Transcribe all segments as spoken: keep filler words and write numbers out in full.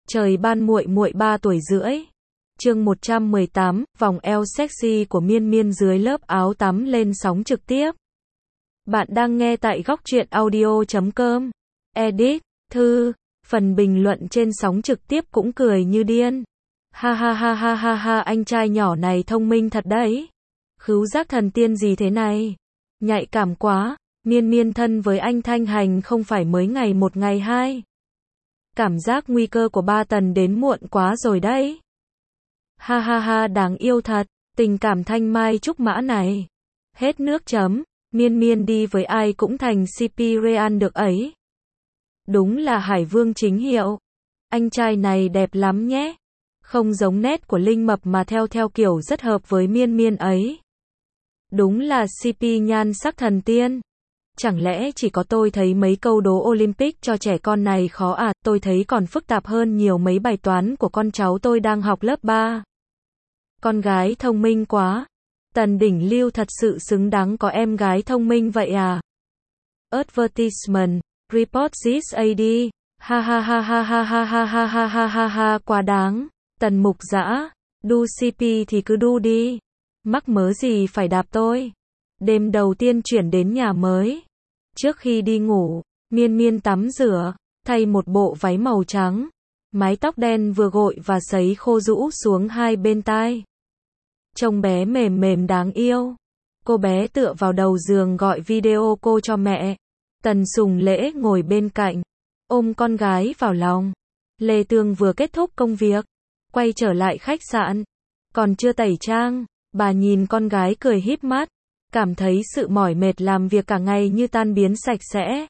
Trời ban muội muội ba tuổi rưỡi. Chương một trăm mười tám, vòng eo sexy của Miên Miên dưới lớp áo tắm lên sóng trực tiếp. Bạn đang nghe tại góc truyện audio chấm com. Edit, Thư, phần bình luận trên sóng trực tiếp cũng cười như điên. Ha ha ha ha ha ha, anh trai nhỏ này thông minh thật đấy. Khứu giác thần tiên gì thế này? Nhạy cảm quá, Miên Miên thân với anh Thanh Hành không phải mới ngày một ngày hai. Cảm giác nguy cơ của ba Tần đến muộn quá rồi đấy. Ha ha ha, đáng yêu thật, tình cảm thanh mai trúc mã này. Hết nước chấm, Miên Miên đi với ai cũng thành xê pê real được ấy. Đúng là Hải Vương chính hiệu. Anh trai này đẹp lắm nhé. Không giống nét của Linh Mập mà theo theo kiểu rất hợp với Miên Miên ấy. Đúng là xê pê nhan sắc thần tiên. Chẳng lẽ chỉ có tôi thấy mấy câu đố Olympic cho trẻ con này khó à? Tôi thấy còn phức tạp hơn nhiều mấy bài toán của con cháu tôi đang học lớp ba. Con gái thông minh quá. Tần Đỉnh Lưu thật sự xứng đáng có em gái thông minh vậy à? Advertisement, report this a đê. Ha ha ha ha ha ha ha ha ha ha ha ha, quá đáng. Tần Mục Dã, đu xê pê thì cứ đu đi. Mắc mớ gì phải đạp tôi. Đêm đầu tiên chuyển đến nhà mới. Trước khi đi ngủ, Miên Miên tắm rửa, thay một bộ váy màu trắng. Mái tóc đen vừa gội và sấy khô rũ xuống hai bên tai. Trông bé mềm mềm đáng yêu. Cô bé tựa vào đầu giường gọi video cô cho mẹ. Tần Sùng Lễ ngồi bên cạnh, ôm con gái vào lòng. Lê Tương vừa kết thúc công việc, quay trở lại khách sạn. Còn chưa tẩy trang, bà nhìn con gái cười híp mắt. Cảm thấy sự mỏi mệt làm việc cả ngày như tan biến sạch sẽ.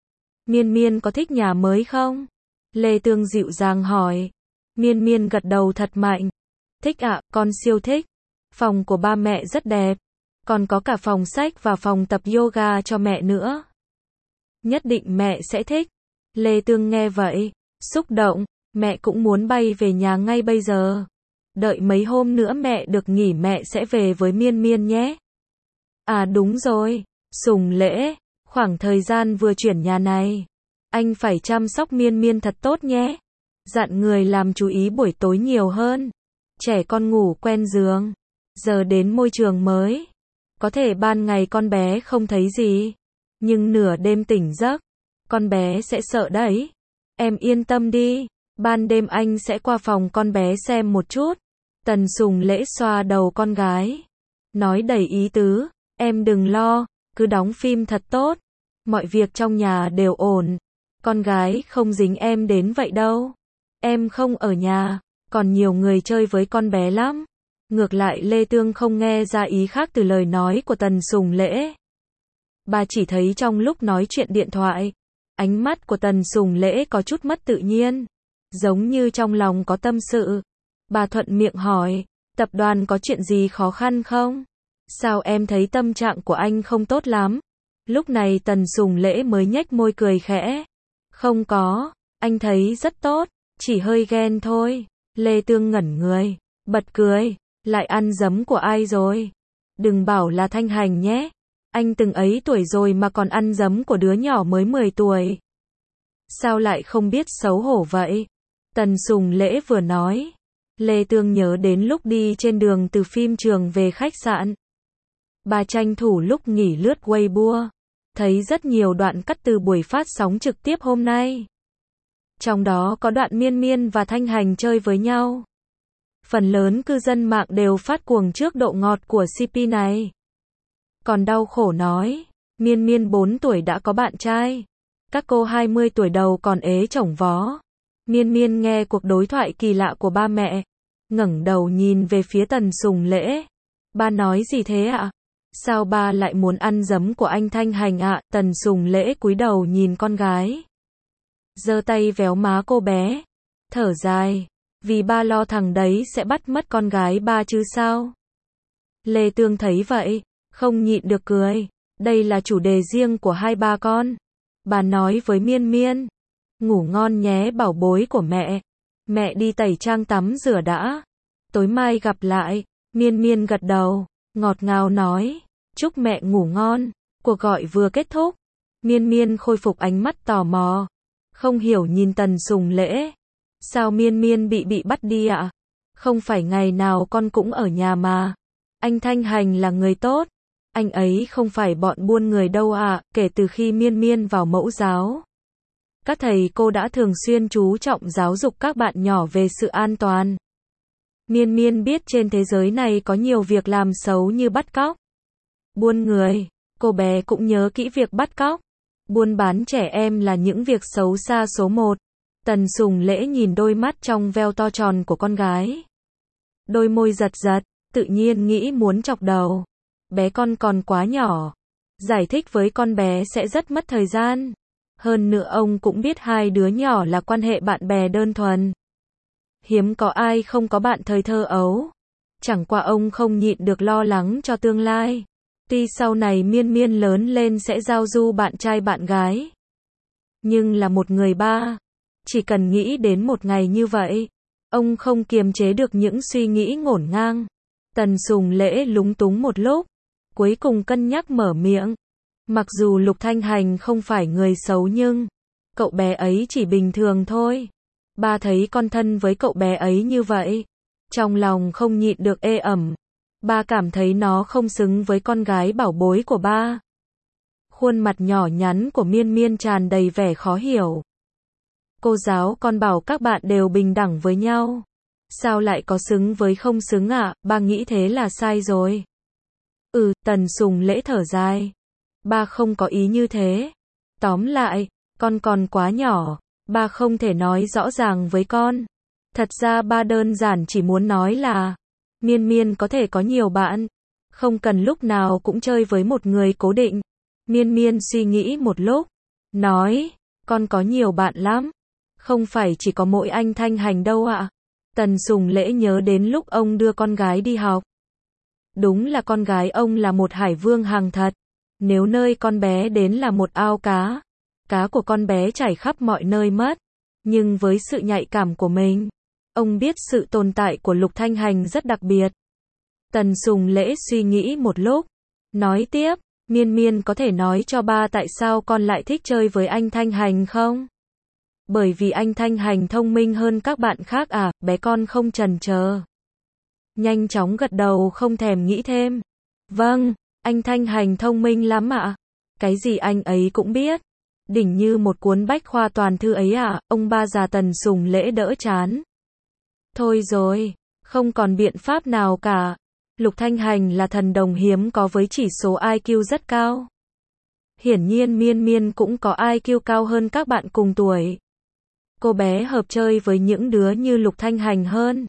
Miên Miên có thích nhà mới không? Lê Tương dịu dàng hỏi. Miên Miên gật đầu thật mạnh. Thích ạ, con siêu thích. Phòng của ba mẹ rất đẹp. Còn có cả phòng sách và phòng tập yoga cho mẹ nữa. Nhất định mẹ sẽ thích. Lê Tương nghe vậy, xúc động. Mẹ cũng muốn bay về nhà ngay bây giờ. Đợi mấy hôm nữa mẹ được nghỉ mẹ sẽ về với Miên Miên nhé. À đúng rồi, Sùng Lễ, khoảng thời gian vừa chuyển nhà này, anh phải chăm sóc Miên Miên thật tốt nhé. Dặn người làm chú ý buổi tối nhiều hơn. Trẻ con ngủ quen giường, giờ đến môi trường mới. Có thể ban ngày con bé không thấy gì, nhưng nửa đêm tỉnh giấc, con bé sẽ sợ đấy. Em yên tâm đi, ban đêm anh sẽ qua phòng con bé xem một chút. Tần Sùng Lễ xoa đầu con gái, nói đầy ý tứ. Em đừng lo, cứ đóng phim thật tốt. Mọi việc trong nhà đều ổn. Con gái không dính em đến vậy đâu. Em không ở nhà, còn nhiều người chơi với con bé lắm. Ngược lại Lê Tương không nghe ra ý khác từ lời nói của Tần Sùng Lễ. Bà chỉ thấy trong lúc nói chuyện điện thoại, ánh mắt của Tần Sùng Lễ có chút mất tự nhiên. Giống như trong lòng có tâm sự. Bà thuận miệng hỏi, tập đoàn có chuyện gì khó khăn không? Sao em thấy tâm trạng của anh không tốt lắm? Lúc này Tần Sùng Lễ mới nhếch môi cười khẽ. Không có, anh thấy rất tốt, chỉ hơi ghen thôi. Lê Tương ngẩn người, bật cười, lại ăn giấm của ai rồi? Đừng bảo là Thanh Hành nhé. Anh từng ấy tuổi rồi mà còn ăn giấm của đứa nhỏ mới mười tuổi. Sao lại không biết xấu hổ vậy? Tần Sùng Lễ vừa nói, Lê Tương nhớ đến lúc đi trên đường từ phim trường về khách sạn. Bà tranh thủ lúc nghỉ lướt Weibo, thấy rất nhiều đoạn cắt từ buổi phát sóng trực tiếp hôm nay. Trong đó có đoạn Miên Miên và Thanh Hành chơi với nhau. Phần lớn cư dân mạng đều phát cuồng trước độ ngọt của xê pê này. Còn đau khổ nói, Miên Miên bốn tuổi đã có bạn trai. Các cô hai mươi tuổi đầu còn ế chổng vó. Miên Miên nghe cuộc đối thoại kỳ lạ của ba mẹ, ngẩng đầu nhìn về phía Tần Sùng Lễ. Ba nói gì thế ạ? Sao ba lại muốn ăn giấm của anh Thanh Hành ạ? À? Tần Sùng Lễ cúi đầu nhìn con gái, giơ tay véo má cô bé, thở dài, vì ba lo thằng đấy sẽ bắt mất con gái ba chứ sao? Lê Tương thấy vậy, không nhịn được cười. Đây là chủ đề riêng của hai ba con. Bà nói với Miên Miên, ngủ ngon nhé bảo bối của mẹ. Mẹ đi tẩy trang tắm rửa đã. Tối mai gặp lại. Miên Miên gật đầu, ngọt ngào nói, chúc mẹ ngủ ngon. Cuộc gọi vừa kết thúc, Miên Miên khôi phục ánh mắt tò mò, không hiểu nhìn Tần Sùng Lễ. Sao Miên Miên bị bị bắt đi ạ? Không phải ngày nào con cũng ở nhà mà. Anh Thanh Hành là người tốt. Anh ấy không phải bọn buôn người đâu ạ. Kể từ khi Miên Miên vào mẫu giáo, các thầy cô đã thường xuyên chú trọng giáo dục các bạn nhỏ về sự an toàn. Miên Miên biết trên thế giới này có nhiều việc làm xấu như bắt cóc, buôn người. Cô bé cũng nhớ kỹ việc bắt cóc, buôn bán trẻ em là những việc xấu xa số một. Tần Sùng Lễ nhìn đôi mắt trong veo to tròn của con gái. Đôi môi giật giật, tự nhiên nghĩ muốn chọc đầu. Bé con còn quá nhỏ. Giải thích với con bé sẽ rất mất thời gian. Hơn nữa ông cũng biết hai đứa nhỏ là quan hệ bạn bè đơn thuần. Hiếm có ai không có bạn thời thơ ấu. Chẳng qua ông không nhịn được lo lắng cho tương lai. Tuy sau này Miên Miên lớn lên sẽ giao du bạn trai bạn gái, nhưng là một người ba. Chỉ cần nghĩ đến một ngày như vậy, ông không kiềm chế được những suy nghĩ ngổn ngang. Tần Sùng Lễ lúng túng một lúc, cuối cùng cân nhắc mở miệng. Mặc dù Lục Thanh Hành không phải người xấu nhưng cậu bé ấy chỉ bình thường thôi. Ba thấy con thân với cậu bé ấy như vậy, trong lòng không nhịn được ê ẩm. Ba cảm thấy nó không xứng với con gái bảo bối của ba. Khuôn mặt nhỏ nhắn của Miên Miên tràn đầy vẻ khó hiểu. Cô giáo con bảo các bạn đều bình đẳng với nhau. Sao lại có xứng với không xứng ạ? À? Ba nghĩ thế là sai rồi. Ừ, Tần Sùng Lễ thở dài. Ba không có ý như thế. Tóm lại, con còn quá nhỏ. Ba không thể nói rõ ràng với con. Thật ra ba đơn giản chỉ muốn nói là Miên Miên có thể có nhiều bạn, không cần lúc nào cũng chơi với một người cố định. Miên Miên suy nghĩ một lúc, nói, con có nhiều bạn lắm. Không phải chỉ có mỗi anh Thanh Hành đâu ạ. Tần Sùng Lễ nhớ đến lúc ông đưa con gái đi học. Đúng là con gái ông là một hải vương hàng thật. Nếu nơi con bé đến là một ao cá, cá của con bé chảy khắp mọi nơi mất. Nhưng với sự nhạy cảm của mình, ông biết sự tồn tại của Lục Thanh Hành rất đặc biệt. Tần Sùng Lễ suy nghĩ một lúc, nói tiếp, Miên Miên có thể nói cho ba tại sao con lại thích chơi với anh Thanh Hành không? Bởi vì anh Thanh Hành thông minh hơn các bạn khác à? Bé con không chần chờ, nhanh chóng gật đầu không thèm nghĩ thêm. Vâng, anh Thanh Hành thông minh lắm ạ. Cái gì anh ấy cũng biết. Đỉnh như một cuốn bách khoa toàn thư ấy ạ. Ông ba già Tần Sùng Lễ đỡ chán. Thôi rồi, không còn biện pháp nào cả. Lục Thanh Hành là thần đồng hiếm có với chỉ số i kiu rất cao. Hiển nhiên Miên Miên cũng có i kiu cao hơn các bạn cùng tuổi. Cô bé hợp chơi với những đứa như Lục Thanh Hành hơn.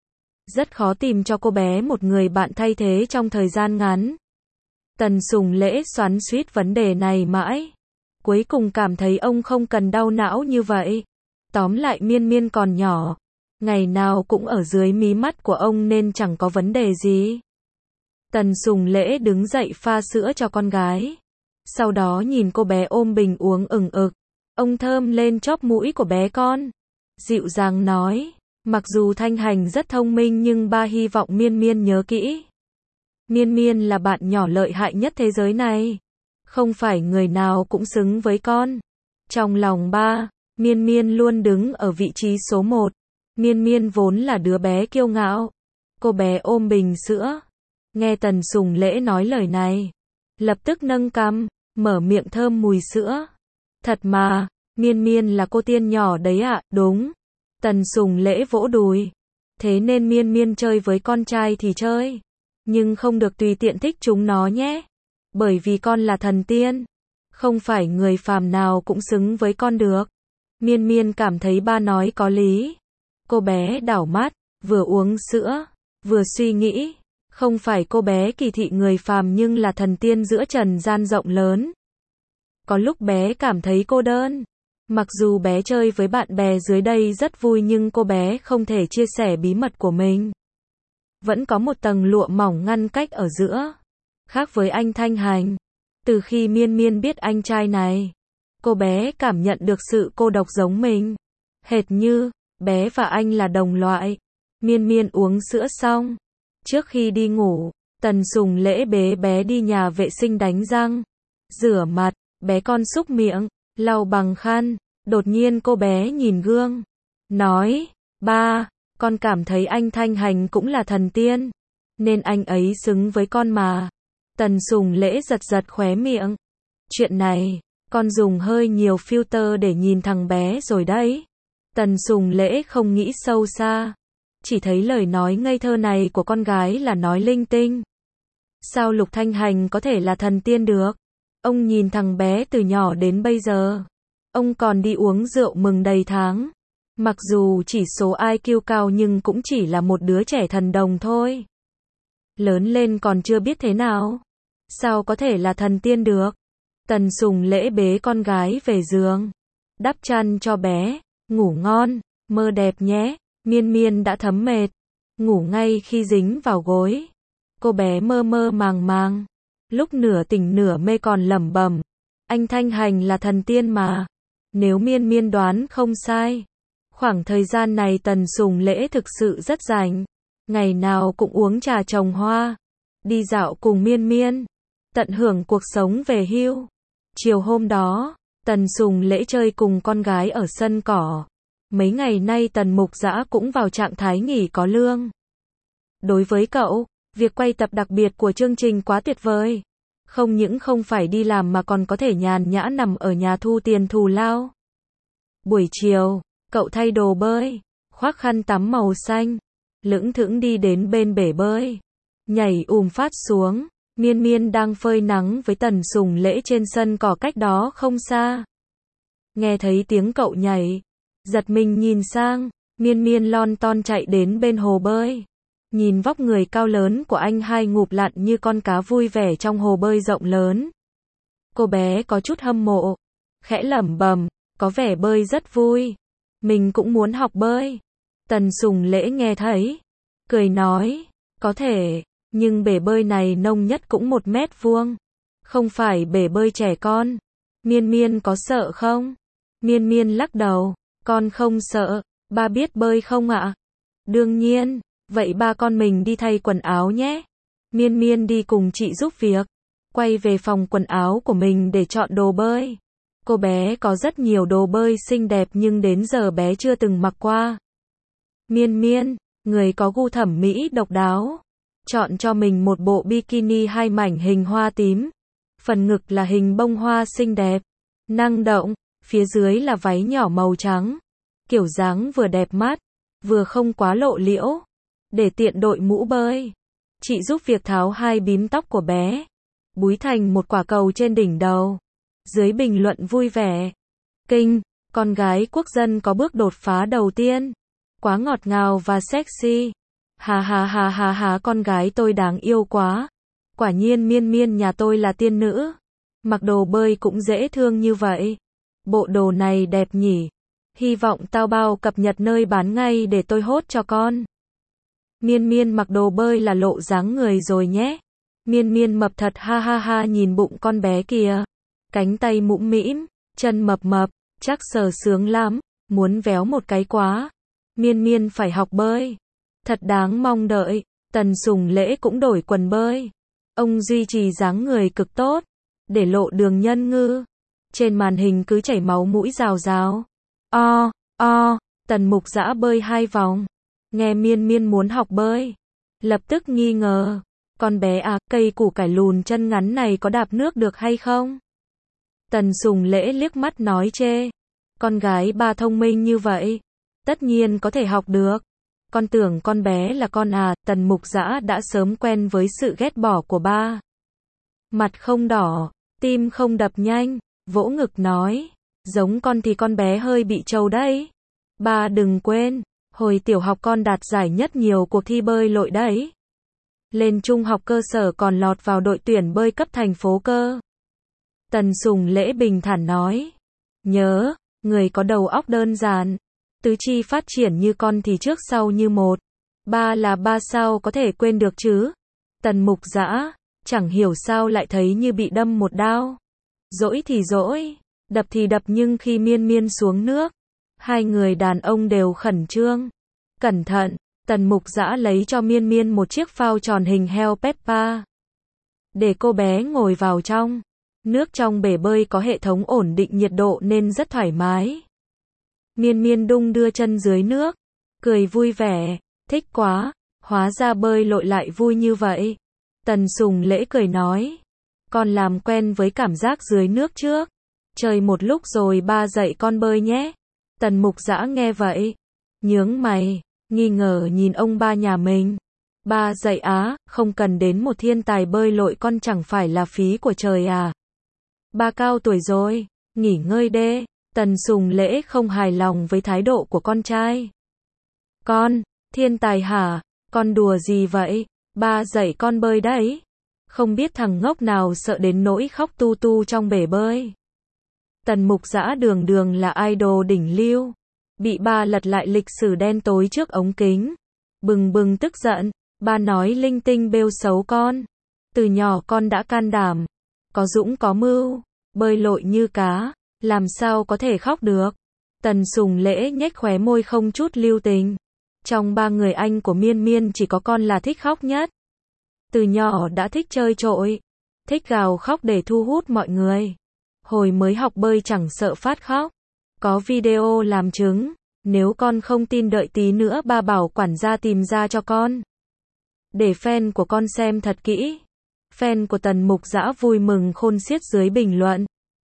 Rất khó tìm cho cô bé một người bạn thay thế trong thời gian ngắn. Tần Sùng Lễ xoắn xuýt vấn đề này mãi. Cuối cùng cảm thấy ông không cần đau não như vậy. Tóm lại Miên Miên còn nhỏ. Ngày nào cũng ở dưới mí mắt của ông nên chẳng có vấn đề gì. Tần Sùng Lễ đứng dậy pha sữa cho con gái. Sau đó nhìn cô bé ôm bình uống ừng ực. Ông thơm lên chóp mũi của bé con. Dịu dàng nói, mặc dù Thanh Hành rất thông minh nhưng ba hy vọng Miên Miên nhớ kỹ. Miên Miên là bạn nhỏ lợi hại nhất thế giới này. Không phải người nào cũng xứng với con. Trong lòng ba, Miên Miên luôn đứng ở vị trí số một. Miên Miên vốn là đứa bé kiêu ngạo. Cô bé ôm bình sữa. Nghe Tần Sùng Lễ nói lời này, lập tức nâng cằm, mở miệng thơm mùi sữa. Thật mà, Miên Miên là cô tiên nhỏ đấy ạ, à? Đúng. Tần Sùng Lễ vỗ đùi. Thế nên Miên Miên chơi với con trai thì chơi, nhưng không được tùy tiện thích chúng nó nhé. Bởi vì con là thần tiên, không phải người phàm nào cũng xứng với con được. Miên Miên cảm thấy ba nói có lý. Cô bé đảo mắt, vừa uống sữa, vừa suy nghĩ. Không phải cô bé kỳ thị người phàm nhưng là thần tiên giữa trần gian rộng lớn. Có lúc bé cảm thấy cô đơn. Mặc dù bé chơi với bạn bè dưới đây rất vui nhưng cô bé không thể chia sẻ bí mật của mình. Vẫn có một tầng lụa mỏng ngăn cách ở giữa. Khác với anh Thanh Hành. Từ khi Miên Miên biết anh trai này, cô bé cảm nhận được sự cô độc giống mình. Hệt như, bé và anh là đồng loại. Miên Miên uống sữa xong. Trước khi đi ngủ, Tần Sùng Lễ bế bé đi nhà vệ sinh đánh răng, rửa mặt, bé con súc miệng, lau bằng khăn. Đột nhiên cô bé nhìn gương. nói, ba, con cảm thấy anh Thanh Hành cũng là thần tiên, nên anh ấy xứng với con mà. Tần Sùng Lễ giật giật khóe miệng. Chuyện này, con dùng hơi nhiều filter để nhìn thằng bé rồi đấy. Tần Sùng Lễ không nghĩ sâu xa, chỉ thấy lời nói ngây thơ này của con gái là nói linh tinh. Sao Lục Thanh Hành có thể là thần tiên được? Ông nhìn thằng bé từ nhỏ đến bây giờ, ông còn đi uống rượu mừng đầy tháng. Mặc dù chỉ số i kiu cao nhưng cũng chỉ là một đứa trẻ thần đồng thôi. Lớn lên còn chưa biết thế nào. Sao có thể là thần tiên được? Tần Sùng Lễ bế con gái về giường, đắp chăn cho bé, ngủ ngon, mơ đẹp nhé. Miên Miên đã thấm mệt, ngủ ngay khi dính vào gối. Cô bé mơ mơ màng màng, lúc nửa tỉnh nửa mê còn lẩm bẩm, anh Thanh Hành là thần tiên mà. Nếu Miên Miên đoán không sai, khoảng thời gian này Tần Sùng Lễ thực sự rất rảnh, ngày nào cũng uống trà trồng hoa, đi dạo cùng Miên Miên, tận hưởng cuộc sống về hưu. Chiều hôm đó, Tần Sùng Lễ chơi cùng con gái ở sân cỏ. Mấy ngày nay Tần Mục Dã cũng vào trạng thái nghỉ có lương. Đối với cậu, việc quay tập đặc biệt của chương trình quá tuyệt vời. Không những không phải đi làm mà còn có thể nhàn nhã nằm ở nhà thu tiền thù lao. Buổi chiều, cậu thay đồ bơi, khoác khăn tắm màu xanh, lững thững đi đến bên bể bơi, nhảy ùm phát xuống. Miên Miên đang phơi nắng với Tần Sùng Lễ trên sân cỏ cách đó không xa. Nghe thấy tiếng cậu nhảy, giật mình nhìn sang, Miên Miên lon ton chạy đến bên hồ bơi. Nhìn vóc người cao lớn của anh hai ngụp lặn như con cá vui vẻ trong hồ bơi rộng lớn. Cô bé có chút hâm mộ, khẽ lẩm bẩm, có vẻ bơi rất vui. Mình cũng muốn học bơi. Tần Sùng Lễ nghe thấy, cười nói, có thể, nhưng bể bơi này nông nhất cũng một mét vuông. Không phải bể bơi trẻ con. Miên Miên có sợ không? Miên Miên lắc đầu, con không sợ, ba biết bơi không ạ? Đương nhiên, vậy ba con mình đi thay quần áo nhé. Miên Miên đi cùng chị giúp việc, quay về phòng quần áo của mình để chọn đồ bơi. Cô bé có rất nhiều đồ bơi xinh đẹp nhưng đến giờ bé chưa từng mặc qua. Miên Miên, người có gu thẩm mỹ độc đáo, chọn cho mình một bộ bikini hai mảnh hình hoa tím. Phần ngực là hình bông hoa xinh đẹp, năng động, phía dưới là váy nhỏ màu trắng. Kiểu dáng vừa đẹp mắt, vừa không quá lộ liễu, để tiện đội mũ bơi. Chị giúp việc tháo hai bím tóc của bé, búi thành một quả cầu trên đỉnh đầu. Dưới bình luận vui vẻ, kinh, con gái quốc dân có bước đột phá đầu tiên. Quá ngọt ngào và sexy. Hà hà hà hà hà, con gái tôi đáng yêu quá. Quả nhiên Miên Miên nhà tôi là tiên nữ. Mặc đồ bơi cũng dễ thương như vậy. Bộ đồ này đẹp nhỉ. Hy vọng Taobao cập nhật nơi bán ngay để tôi hốt cho con. Miên Miên mặc đồ bơi là lộ dáng người rồi nhé. Miên Miên mập thật ha ha ha, nhìn bụng con bé kìa. Cánh tay mũm mĩm, chân mập mập, chắc sờ sướng lắm, muốn véo một cái quá. Miên Miên phải học bơi. Thật đáng mong đợi. Tần Sùng Lễ cũng đổi quần bơi. Ông duy trì dáng người cực tốt, để lộ đường nhân ngư. Trên màn hình cứ chảy máu mũi rào rào. O, o, Tần Mục Dã bơi hai vòng. Nghe Miên Miên muốn học bơi, lập tức nghi ngờ. Con bé à, cây củ cải lùn chân ngắn này có đạp nước được hay không? Tần Sùng Lễ liếc mắt nói chê. Con gái ba thông minh như vậy, tất nhiên có thể học được. Con tưởng con bé là con à. Tần Mục Dã đã sớm quen với sự ghét bỏ của ba. Mặt không đỏ, tim không đập nhanh, vỗ ngực nói, giống con thì con bé hơi bị trâu đấy. Ba đừng quên, hồi tiểu học con đạt giải nhất nhiều cuộc thi bơi lội đấy. Lên trung học cơ sở còn lọt vào đội tuyển bơi cấp thành phố cơ. Tần Sùng Lễ bình thản nói, nhớ, người có đầu óc đơn giản, tứ chi phát triển như con thì trước sau như một. Ba là ba, sao có thể quên được chứ? Tần Mục Dã, chẳng hiểu sao lại thấy như bị đâm một đao. Dỗi thì dỗi, đập thì đập, nhưng khi Miên Miên xuống nước, hai người đàn ông đều khẩn trương. Cẩn thận, Tần Mục Dã lấy cho Miên Miên một chiếc phao tròn hình heo Peppa, để cô bé ngồi vào trong. Nước trong bể bơi có hệ thống ổn định nhiệt độ nên rất thoải mái. Miên Miên đung đưa chân dưới nước, cười vui vẻ, thích quá, hóa ra bơi lội lại vui như vậy. Tần Sùng Lễ cười nói, con làm quen với cảm giác dưới nước trước, chơi một lúc rồi ba dạy con bơi nhé. Tần Mục Dã nghe vậy, nhướng mày, nghi ngờ nhìn ông ba nhà mình. Ba dạy á, không cần đến một thiên tài bơi lội con chẳng phải là phí của trời à. Ba cao tuổi rồi, nghỉ ngơi đê. Tần Sùng Lễ không hài lòng với thái độ của con trai. Con, thiên tài hả? Con đùa gì vậy? Ba dạy con bơi đấy. Không biết thằng ngốc nào sợ đến nỗi khóc tu tu trong bể bơi. Tần Mục Dã đường đường là idol đỉnh lưu, bị ba lật lại lịch sử đen tối trước ống kính. Bừng bừng tức giận, ba nói linh tinh bêu xấu con. Từ nhỏ con đã can đảm, có dũng có mưu, bơi lội như cá, làm sao có thể khóc được. Tần Sùng Lễ nhếch khóe môi không chút lưu tình. Trong ba người anh của Miên Miên chỉ có con là thích khóc nhất. Từ nhỏ đã thích chơi trội, thích gào khóc để thu hút mọi người. Hồi mới học bơi chẳng sợ phát khóc. Có video làm chứng, nếu con không tin đợi tí nữa ba bảo quản gia tìm ra cho con. Để fan của con xem thật kỹ. Fan của Tần Mục Dã vui mừng khôn xiết dưới bình luận.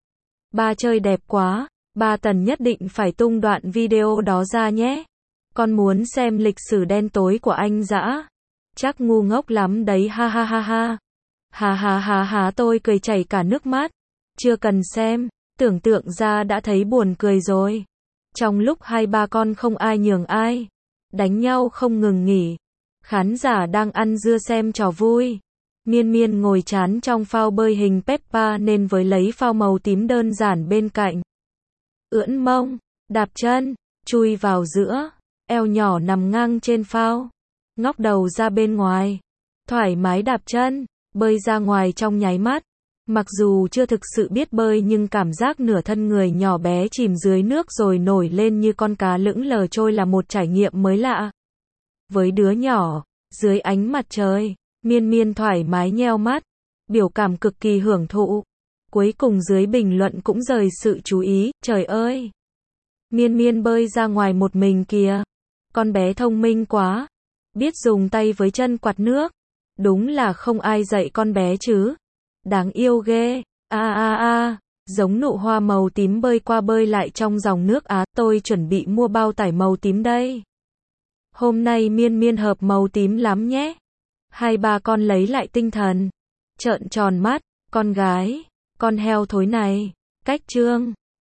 Ba chơi đẹp quá, ba Tần nhất định phải tung đoạn video đó ra nhé. Con muốn xem lịch sử đen tối của anh Dã. Chắc ngu ngốc lắm đấy ha ha ha ha. Hà hà hà hà tôi cười chảy cả nước mắt. Chưa cần xem, tưởng tượng ra đã thấy buồn cười rồi. Trong lúc hai ba con không ai nhường ai, đánh nhau không ngừng nghỉ. Khán giả đang ăn dưa xem trò vui. Miên Miên ngồi chán trong phao bơi hình Peppa nên với lấy phao màu tím đơn giản bên cạnh. Ưỡn mông, đạp chân, chui vào giữa, eo nhỏ nằm ngang trên phao, ngóc đầu ra bên ngoài, thoải mái đạp chân, bơi ra ngoài trong nháy mắt. Mặc dù chưa thực sự biết bơi nhưng cảm giác nửa thân người nhỏ bé chìm dưới nước rồi nổi lên như con cá lững lờ trôi là một trải nghiệm mới lạ. Với đứa nhỏ, dưới ánh mặt trời, Miên Miên thoải mái nheo mắt, biểu cảm cực kỳ hưởng thụ. Cuối cùng dưới bình luận cũng rời sự chú ý, trời ơi! Miên Miên bơi ra ngoài một mình kìa. Con bé thông minh quá, biết dùng tay với chân quạt nước. Đúng là không ai dạy con bé chứ. Đáng yêu ghê, a a a, giống nụ hoa màu tím bơi qua bơi lại trong dòng nước Á, tôi chuẩn bị mua bao tải màu tím đây. Hôm nay Miên Miên hợp màu tím lắm nhé. Hai ba con lấy lại tinh thần, trợn tròn mắt, con gái, con heo thối này, cách trương.